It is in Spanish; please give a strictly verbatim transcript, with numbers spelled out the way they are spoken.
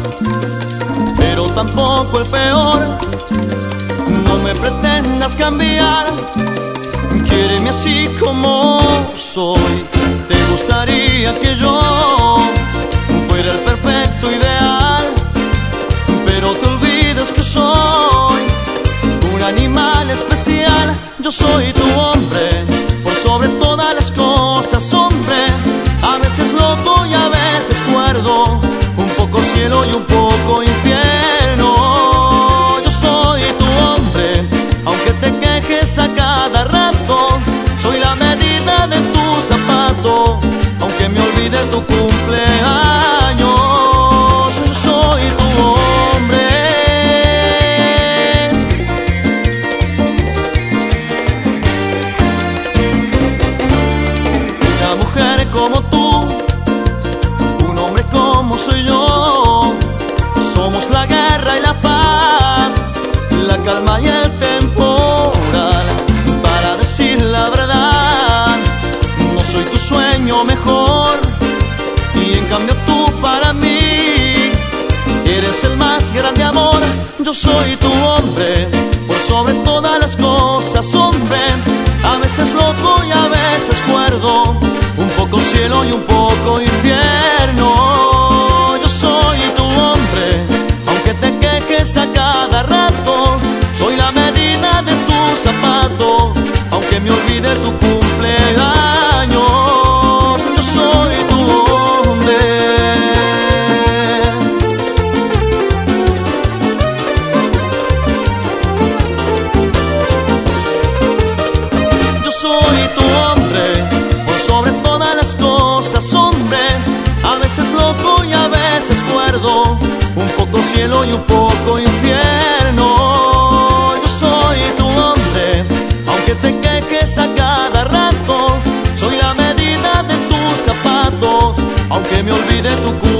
pero tampoco el peor. No me pretendas cambiar, quiéreme así como soy. Te gustaría que yo fuera el perfecto ideal, pero te olvidas que soy un animal especial. Yo soy tu hombre, por sobre todas las cosas, hombre. A veces loco y a veces cuerdo, un poco cielo y un poco infierno. Yo soy tu hombre, aunque te quejes a cada rato. Soy la medida de tu zapato, aunque me olvide tu cumpleaños. Yo soy tu hombre. Una mujer como tú, un hombre como soy yo, somos la guerra y la paz, la calma y el temporal. Para decir la verdad, no soy tu sueño mejor, y en cambio tú para mí eres el más grande amor. Yo soy tu hombre, por sobre todas las cosas, hombre. A veces loco y a veces cuerdo, un poco cielo y un poco infierno. Yo soy tu hombre, aunque te quejes a cada rato. Soy la medida de tu zapato, aunque me olvide tu cumpleaños. Yo soy tu hombre. Yo soy tu hombre, por sobre todas las cosas, hombre. A veces loco y a veces cuerdo, un poco cielo y un poco infierno. Yo soy tu hombre, aunque te quejes a cada rato. Soy la medida de tus zapatos, aunque me olvide tu cuerpo.